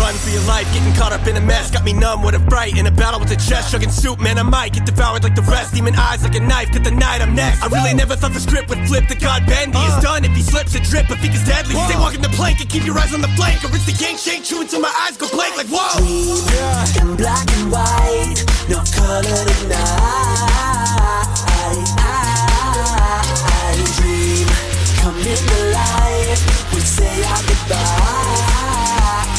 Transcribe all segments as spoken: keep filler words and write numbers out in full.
run for your life. Getting caught up in a mess got me numb with a fright. In a battle with the chest, chugging soup, man, I might get devoured like the rest. Demon eyes like a knife, cut the night, I'm next. I really never thought the script would flip. The God Bendy is done if he slips a drip. I think it's deadly. Stay walking the plank and keep your eyes on the flank, or it's the gang shake chew until my eyes go blank. Like whoa. Dream in black and white, no color tonight. I dream, come into life. We say our goodbyes.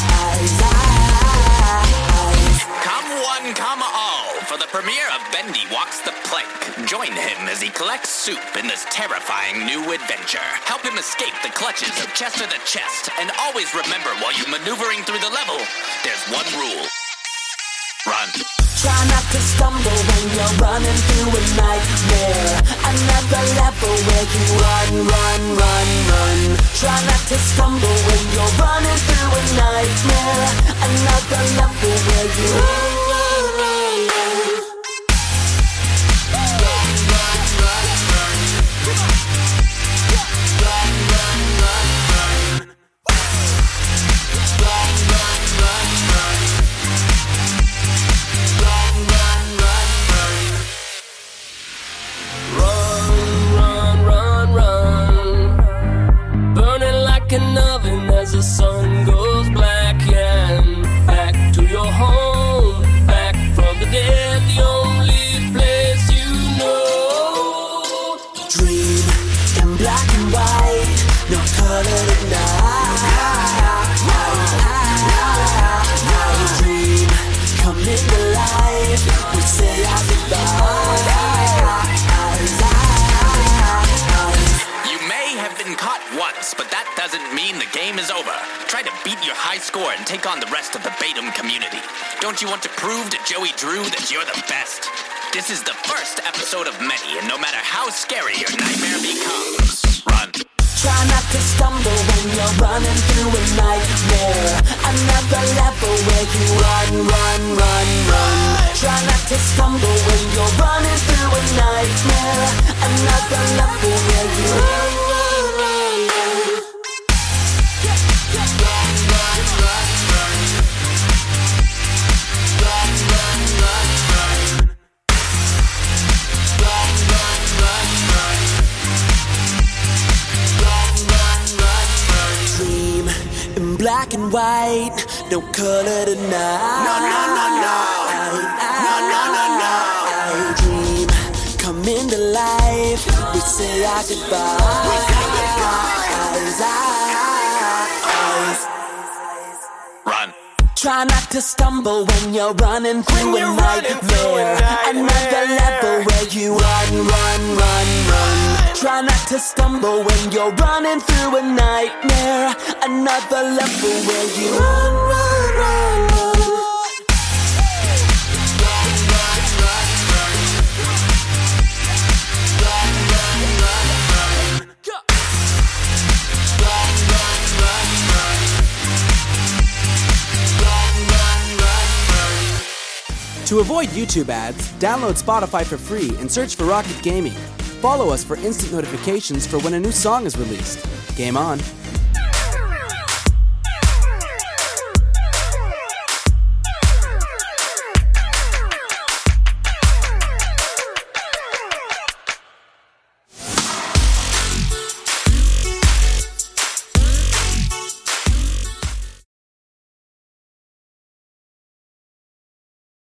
Come one, come all, for the premiere of Bendy Walks the Plank. Join him as he collects soup in this terrifying new adventure. Help him escape the clutches of Chester the Chest, and always remember while you're maneuvering through the level, there's one rule. Run. Try not to stumble when you're running through a nightmare. Another level where you run, run, run, run. Try not to stumble when you're running through a nightmare. Another level where you run, run, run, run. Run, run, run, run. Run, run, run, run. Run, run, run, run. An oven as the sun goes black, and back to your home, back from the dead, the only place you know. Dream in black and white, no color tonight. I dream, come into life, we say our goodbyes. You may have been caught once, but that doesn't mean the game is over. Try to beat your high score and take on the rest of the Batum community. Don't you want to prove to Joey Drew that you're the best? This is the first episode of many, and no matter how scary your nightmare becomes, run. Try not to stumble when you're running through a nightmare. Another level where you run, run, run, run. Try not to stumble when you're running through a nightmare. Another level where you run, run, run, run. Run, run, run, run. Run, run, run, run. Run, run, run, run. Run, run, run, run. Dream in black and white, no color tonight. No, no, no, no. No, no, no, no. I dream, come into life. We say our goodbyes. We say goodbyes. Eyes. Run. Try not to stumble when you're running through When a you're running nightmare. through a nightmare. Another level where you run, run, run, run. Try not to stumble when you're running through a nightmare. Another level where you run, run, run, run. Run, run, run, run. Run, run, run, run. Run, run, run, run. Run, run, run, run. To avoid YouTube ads, download Spotify for free and search for Rocket Gaming. Follow us for instant notifications for when a new song is released. Game on.